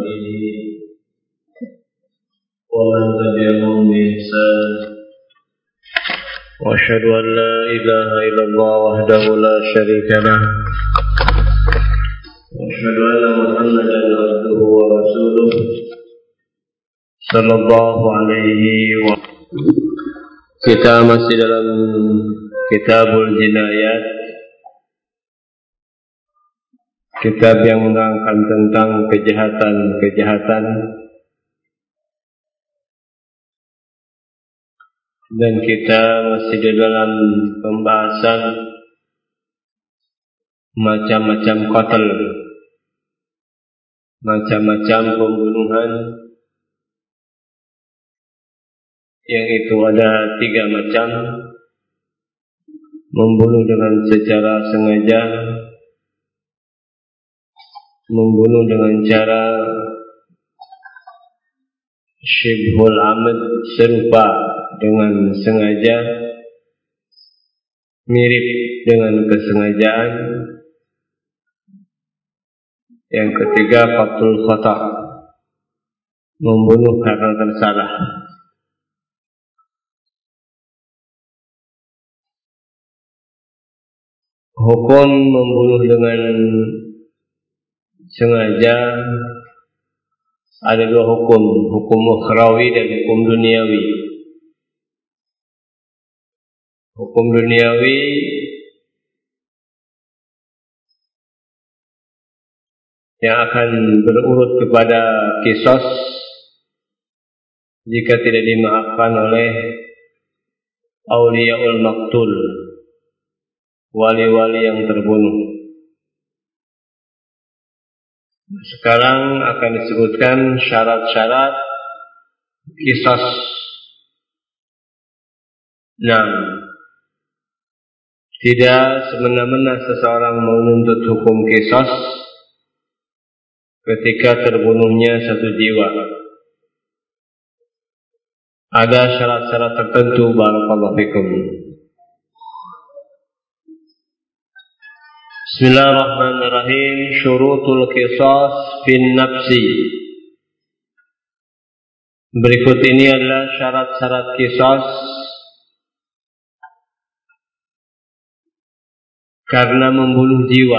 وصحبه ومن تبعهم بإحسان وأشهد أن لا إله إلا الله وحده لا شريك له وأشهد أن محمدا عبده ورسوله صلى الله عليه وسلم. Kita masih dalam Kitabul Jinayat, kitab yang menerangkan tentang kejahatan-kejahatan, dan kita masih di dalam pembahasan macam-macam qatl, macam-macam pembunuhan, yang itu ada 3 macam: membunuh dengan secara sengaja, membunuh dengan cara syibhul amad, serupa dengan sengaja, mirip dengan kesengajaan. Yang ketiga, qatlul khata', membunuh karena tersalah. Hukum membunuh dengan sengaja ada 2 hukum, hukum ukhrawi dan hukum duniawi. Hukum duniawi yang akan berurut kepada qisas jika tidak dimaafkan oleh auliyaul maqtul, wali-wali yang terbunuh. Sekarang akan disebutkan syarat-syarat qisas. 6. Tidak semena-mena seseorang menuntut hukum qisas ketika terbunuhnya satu jiwa. Ada syarat-syarat tertentu. Barakallahu fikum. Bismillahirrahmanirrahim. Syurutul qisas fin nafsi. Berikut ini adalah syarat-syarat qisas karena membunuh jiwa.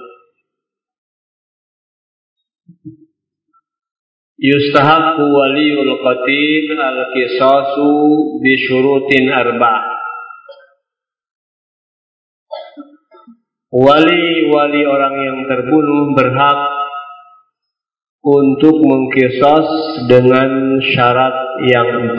Yustahaqqu waliyul qatil al-qisasu bi syurutin arba'ah. Wali-wali orang yang terbunuh berhak untuk mengqisas dengan syarat yang 4.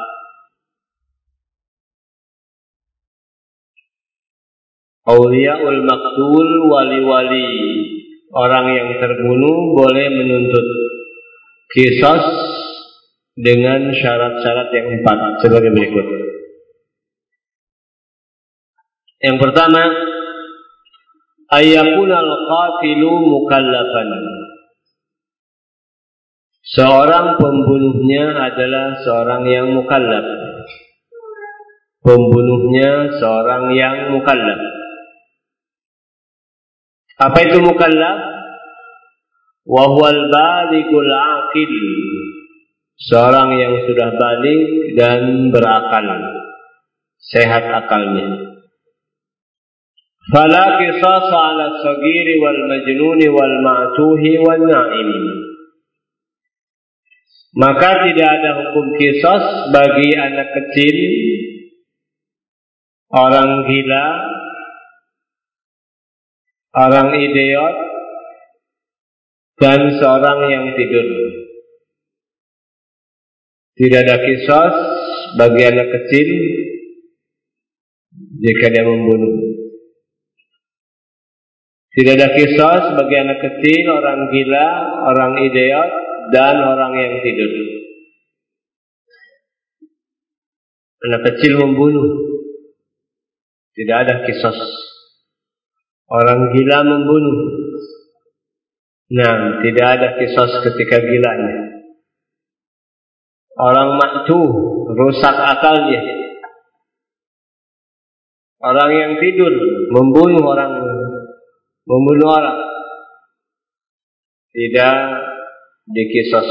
Auliyaul maqtul, wali-wali orang yang terbunuh boleh menuntut qisas dengan syarat-syarat yang 4 sebagai berikut. Yang pertama, ayyakunal qatilu mukallafan. Seorang pembunuhnya adalah seorang yang mukallaf. Pembunuhnya seorang yang mukallaf. Apa itu mukallaf? Wa huwal balighul aqil, seorang yang sudah balik dan berakal, sehat akalnya. Fala qisas 'ala as-saghiri wal majnuni wal ma'tuhi wan na'im. Maka tidak ada hukum qisas bagi anak kecil, orang gila, orang idiot, dan seorang yang tidur. Tidak ada qisas bagi anak kecil jika dia membunuh. Tidak ada qisas bagi anak kecil, orang gila, orang idiot, dan orang yang tidur. Anak kecil membunuh, tidak ada qisas. Orang gila membunuh, nah, tidak ada qisas ketika gilanya. Orang maktuh, rusak akalnya. Orang yang tidur membunuh orang, tidak dikisos.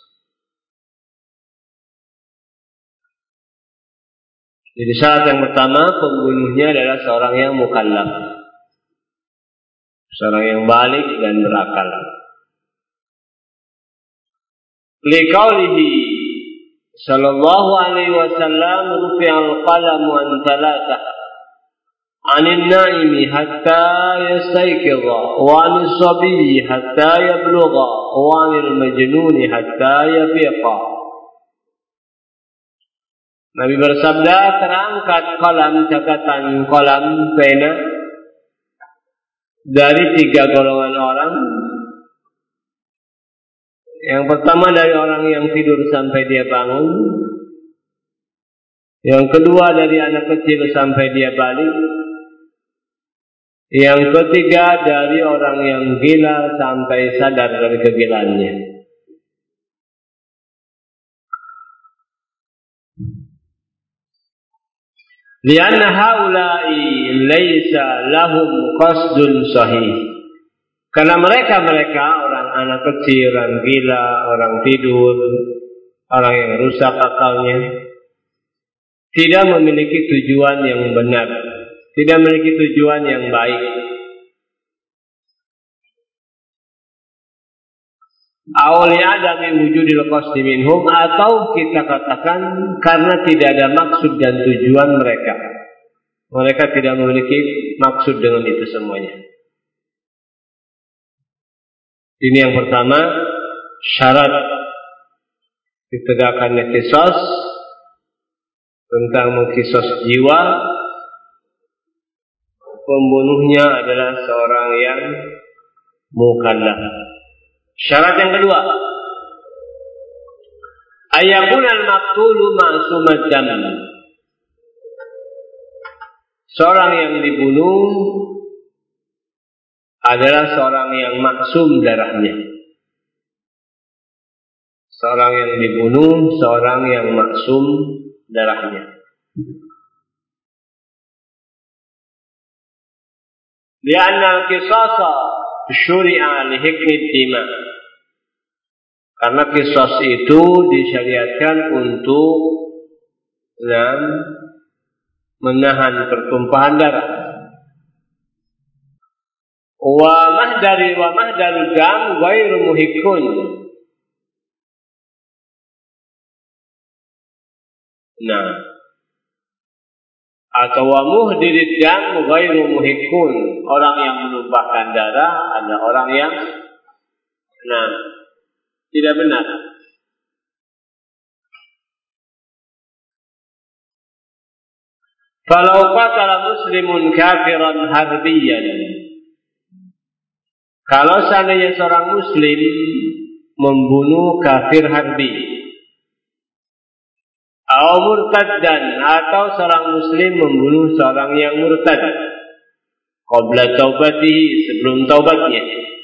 Jadi syarat yang pertama, pembunuhnya adalah seorang yang mukallaf, seorang yang balik dan berakal. Liqaulihi sallallahu alaihi wasallam, rufi'al qalamu an thalathah, 'anil na'imi hatta yastayqidha, wa 'anil sabiyyi hatta yablugha, wa 'anil majnuni hatta yafiqa. Nabi bersabda, terangkat qalam, catatan qalam, pena dari 3 golongan orang. Yang pertama dari orang yang tidur sampai dia bangun. Yang kedua dari anak kecil sampai dia balik. Yang ketiga dari orang yang gila sampai sadar dari kegilaannya. Lianna haula'i laisa lahum qasdun sahih. Karena mereka orang anak kecil, orang gila, orang tidur, orang yang rusak akalnya, tidak memiliki tujuan yang benar, tidak memiliki tujuan yang baik. Awli adami wujudil qasdi minhum, atau kita katakan karena tidak ada maksud dan tujuan mereka. Mereka tidak memiliki maksud dengan itu semuanya. Ini yang pertama, syarat ditegakkannya qisas, tentang mengqisas jiwa. Pembunuhnya adalah seorang yang mukallaf. Syarat yang kedua, ayakunal maqtulu ma'sumad dam. Seorang yang dibunuh adalah seorang yang maksum darahnya. Seorang yang dibunuh, seorang yang maksum darahnya. Lianna al-qisasa syuri'a li hikmid dima. Karena qisas itu disyariatkan untuk menahan pertumpahan darah. Wa mahdarul dam ghairu muhikkun. Atau wa muhdirid dam ghairu muhikkun. Orang yang menumpahkan darah adalah orang yang tidak benar. Falau qatala muslimun kafiran harbiyan. Kalau seandainya seorang muslim membunuh kafir harbi, atau murtaddan, atau seorang muslim membunuh seorang yang murtad, qabla taubatihi, sebelum taubatnya,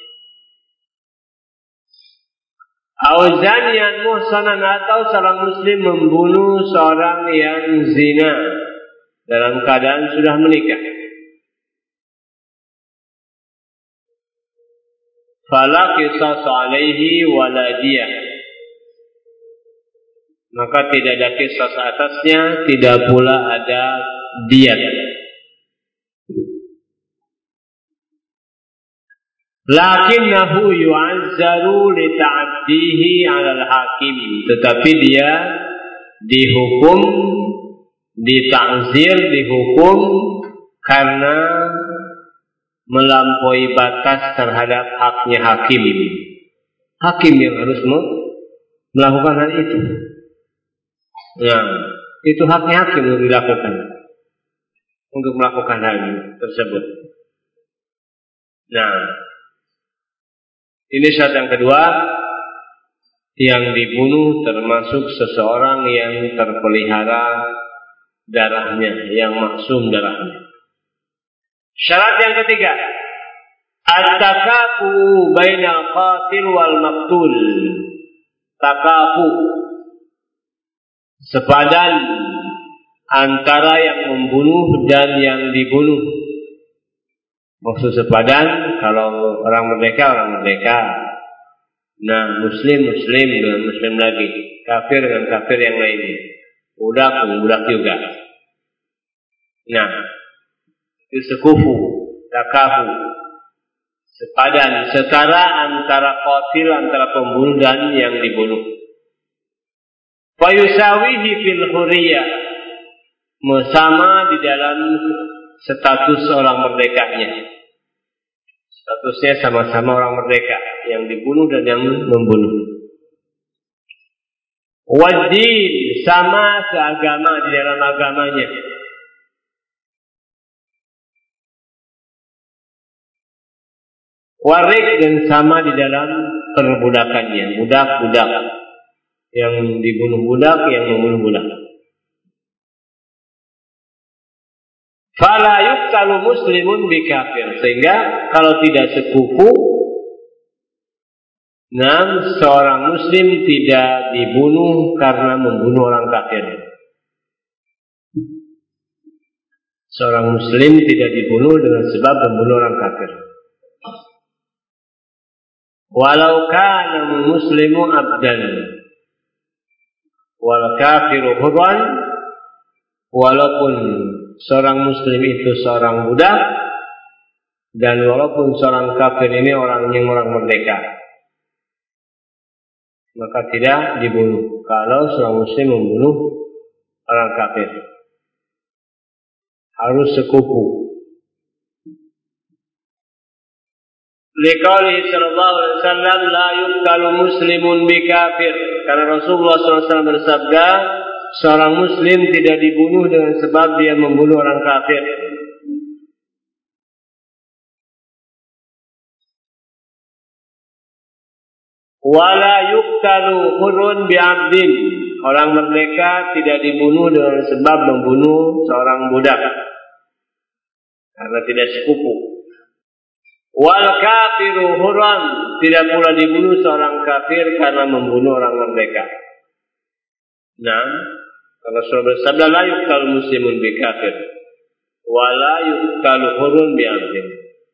atau zaniyan muhsanan, atau seorang muslim membunuh seorang yang zina dalam keadaan sudah menikah, fala qisas alaihi wala diyah, maka tidak ada qisas atasnya, tidak pula ada diyat. Lakinnahu yu'azzaru li ta'addihi 'alal hakim, tetapi dia dihukum, dita'zir, dihukum karena melampaui batas terhadap haknya hakim. Hakim yang harus melakukan hal itu. Itu haknya hakim untuk dilakukan, untuk melakukan hal tersebut. Ini syarat yang kedua, yang dibunuh termasuk seseorang yang terpelihara darahnya, yang maksum darahnya. Syarat yang ketiga, at-takafu bainal qatil wal maqtul. Takafu, sepadan antara yang membunuh dan yang dibunuh. Maksud sepadan, kalau orang merdeka, Nah, muslim dengan muslim lagi, kafir dengan kafir yang lainnya, budak dengan budak juga. Nah, itu sekufu, takafu, sepadan, setara antara qatil, antara pembunuh dan yang dibunuh. Fayusawihi fil huriyah, sama di dalam status orang merdekanya. Statusnya sama-sama orang merdeka, yang dibunuh dan yang membunuh. Wajib, sama seagama di dalam agamanya. Warik, dan sama di dalam perbudakannya, budak-budak. Yang dibunuh budak, yang membunuh budak. Fala yuqtalu muslimun bikafir, sehingga kalau tidak sekufu, seorang muslim tidak dibunuh karena membunuh orang kafir. Seorang muslim tidak dibunuh dengan sebab membunuh orang kafir. Walau kana muslimu abdan wal kafiru hurran, walaupun seorang muslim itu seorang budak, dan walaupun seorang kafir ini orang merdeka, maka tidak dibunuh kalau seorang muslim membunuh orang kafir. Harus sekufu. Liqaulihi sallallahu alaihi wasallam, la yuqtalu muslimun bikafir, karena Rasulullah SAW bersabda, seorang muslim tidak dibunuh dengan sebab dia membunuh orang kafir. Wala yuqtalu hurun bi'abdin, orang merdeka tidak dibunuh dengan sebab membunuh seorang budak, karena tidak sekufu. Wal kafiru hurran, tidak pula dibunuh seorang kafir karena membunuh orang merdeka. Nah, kalau Rasul bersabda, la yuqtalu muslimun bikafir, wala yuqtalu hurun bi'abdin.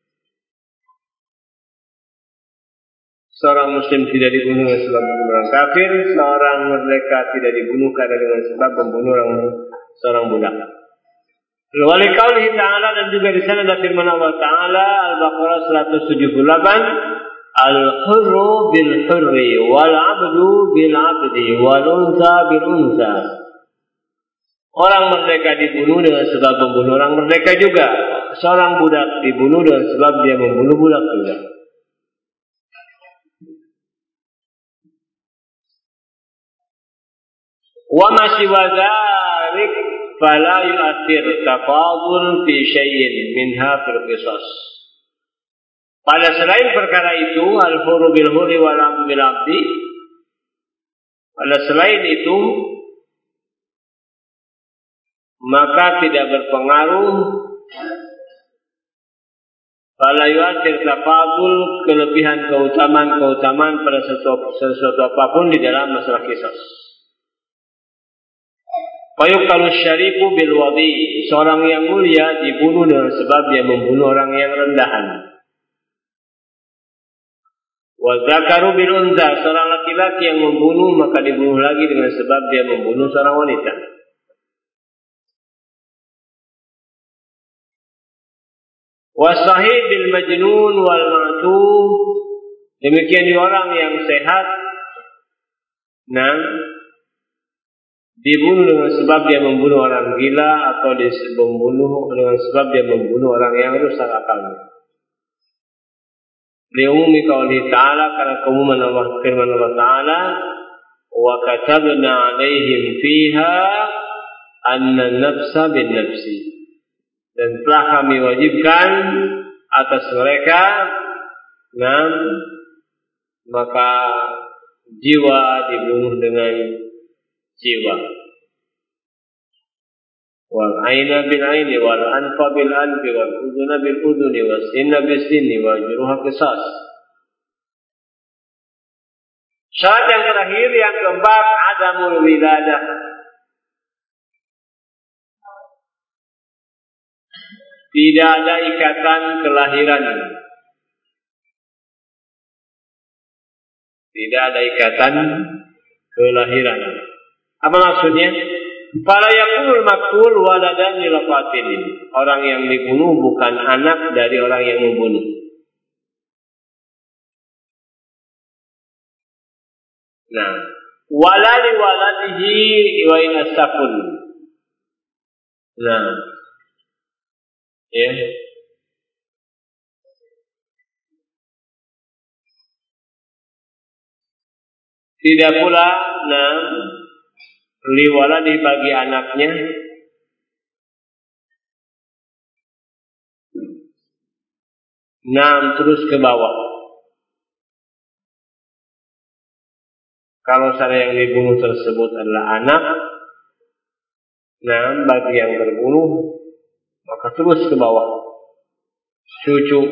Seorang muslim tidak dibunuh dengan sebab membunuh orang kafir, seorang merdeka tidak dibunuh karena dengan sebab membunuh seorang budak. Wali qaulihi ta'ala, dan juga di sana ada firman Allah Ta'ala, Al-Baqarah 178, al-hurru bil hurri wal 'abdu bil 'abdi wal unsa bil unsa. Orang merdeka dibunuh dengan sebab membunuh orang merdeka juga. Seorang budak dibunuh dengan sebab dia membunuh budak juga. Wa ma siwa dzalik fala yu'athir tafadul fi syai'in minha fil qisas. Pada selain perkara itu, al-hurru bil hurri wal 'abdu bil 'abdi, pada selain itu maka tidak berpengaruh fala yu'athir tafadul, kelebihan keutamaan pada sesuatu apapun di dalam masalah qisas. Fayuqtalu syarifu bil wadi, seorang yang mulia dibunuh dengan sebab dia membunuh orang yang rendahan. Wa dzakaru bil unza, seorang laki-laki yang membunuh maka dibunuh lagi dengan sebab dia membunuh seorang wanita. Wa sahih bil majnun wal ma'tuf, demikian di orang yang sehat, dibunuh dengan sebab dia membunuh orang gila, atau dibunuh dengan sebab dia membunuh orang yang rusak akalnya. Li'umumi qauli ta'ala, karena keumuman Allah, firman Allah Ta'ala, wa katabna 'alaihim fiha anna nafsa bin nafsi, dan telah kami wajibkan atas mereka, maka jiwa dibunuh dengan jiwa. Wal aina bil aini wal anfa bil anfi wal udhuna bil udhuni was sinna bis sinni wal juruha qisas. Syarat yang terakhir, yang keempat, adamul wiladah, tidak ada ikatan kelahiran. Tidak ada ikatan kelahiran. Apa maksudnya? Fala yakunul maqtul waladan lil qatilin. Orang yang dibunuh bukan anak dari orang yang membunuh. Nah, wala li waladihi wa in asafun. Nah, ya. Tidak pula liwaladi bagi anaknya terus ke bawah. Kalau cara yang dibunuh tersebut adalah anak, bagi yang terbunuh maka terus ke bawah. Cucu.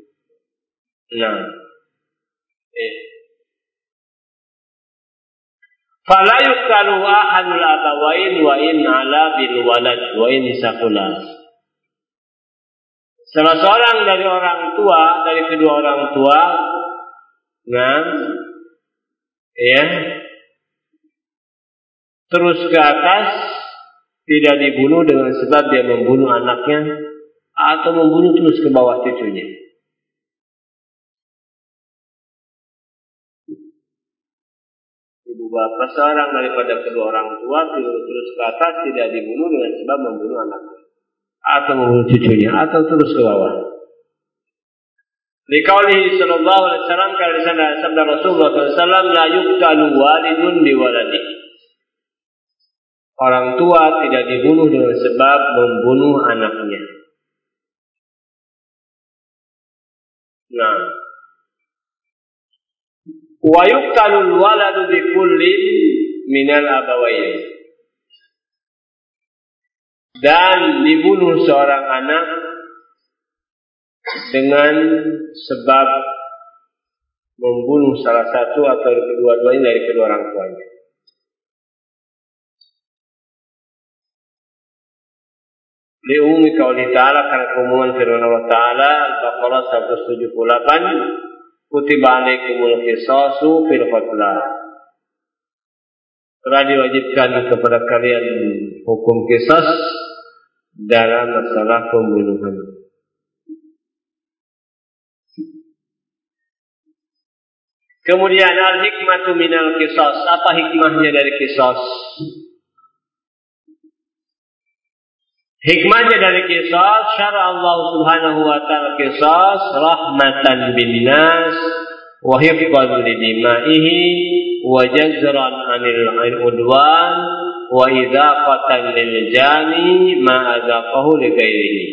Fala yuqtalu ahadul abawain wa in ala bil walad wa in sakulah. Salah seorang dari orang tua, dari kedua orang tua, terus ke atas, tidak dibunuh dengan sebab dia membunuh anaknya atau membunuh terus ke bawah cucunya. Ibu bapak seorang daripada kedua orang tua terus ke atas tidak dibunuh dengan sebab membunuh anaknya atau membunuh cucunya atau terus ke bawah. Liqaulihi sallallahu alaihi wasallam, karena sabda Rasulullah sallallahu alaihi wasallam, la yuqtalu walidun bi waladihi. Orang tua tidak dibunuh dengan sebab membunuh anaknya. Wa yuqtalul waladu bi kullin minal abawain. Dan dibunuh seorang anak dengan sebab membunuh salah satu atau kedua-duanya dari kedua orang tuanya. Li'ummi qauli ta'ala, karena keumuman firman Allah Ta'ala Al-Baqarah 178, kutiba alaikumul qisasu fil qatla. Telah diwajibkan kepada kalian hukum qisas dalam masalah pembunuhan. Kemudian al-hikmatu minal qisas. Apa hikmahnya dari qisas? Hikmahnya dari qisas, syara Allah subhanahu wa ta'ala qisas rahmatan bin nas wa hifdhan li dimaihi wa jazran anil udwan wa idaqatan lil jani ma azaqahu li ghairihi.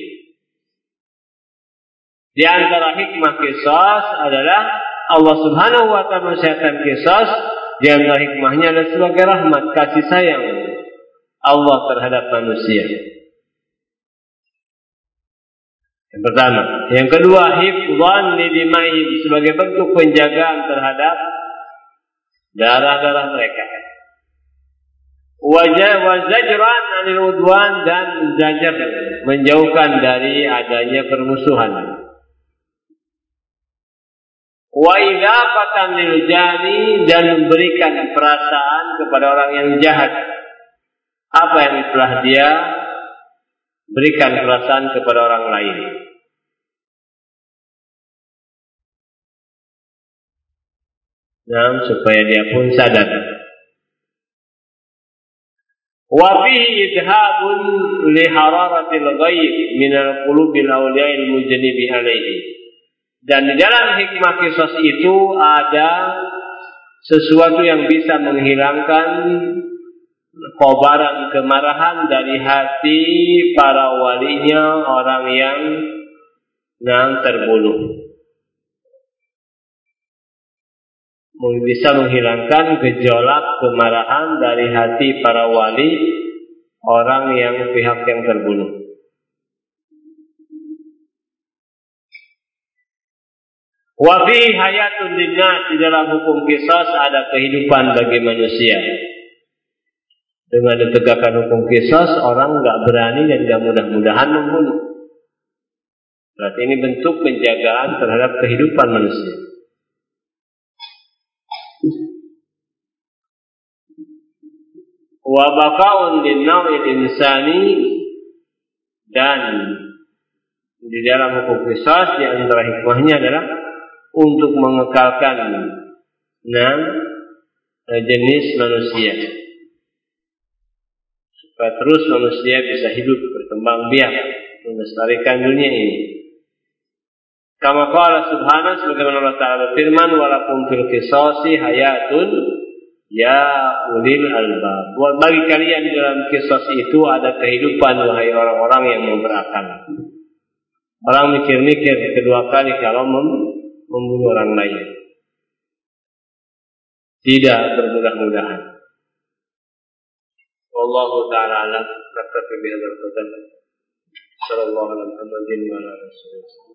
Di antara hikmah qisas adalah Allah subhanahu wa ta'ala mensyariatkan qisas. Di antara hikmahnya adalah sebagai rahmat, kasih sayang Allah terhadap manusia. Yang pertama. Yang kedua, hifdhan lidimaihi, sebagai bentuk penjagaan terhadap darah-darah mereka. Wa zajran anil udwan, dan zajar, menjauhkan dari adanya permusuhan. Wa idaqatan lil jani, dan memberikan perasaan kepada orang yang jahat apa yang telah dia berikan perasaan kepada orang lain. Supaya dia pun sadar. Wa fihi idhabun li hararatil ghaib min al-qulubil awliya'il mujnibi alaihi. Dan di dalam hikmah qisas itu ada sesuatu yang bisa menghilangkan kobaran kemarahan dari hati para walinya orang yang terbunuh. Bisa menghilangkan gejolak kemarahan dari hati para wali orang yang pihak yang terbunuh. Wa fi hayatun linnas, di dalam hukum qisas ada kehidupan bagi manusia. Dengan ditegakkan hukum qisas, orang enggak berani dan enggak mudah-mudahan membunuh. Berarti ini bentuk penjagaan terhadap kehidupan manusia. wa baqa'un lin-naw'il insani, dan di dalam hukum qisas di antara hikmahnya adalah untuk mengekalkan jenis manusia supaya terus manusia bisa hidup berkembang biak melestarikan dunia ini. Kama qala subhanahu, sebagaimana Allah Ta'ala berfirman, walakum fil qisasi hayatun ya ulil albab. Bagi kalian di dalam qisas itu ada kehidupan, wahai orang-orang yang mau berakal. Orang mikir-mikir kedua kali kalau membunuh orang lain. Tidak bermudah-mudahan. Wallahu ta'ala alam. Naktafi bihadzal qadar. Sallallahu alaihi wa sallam.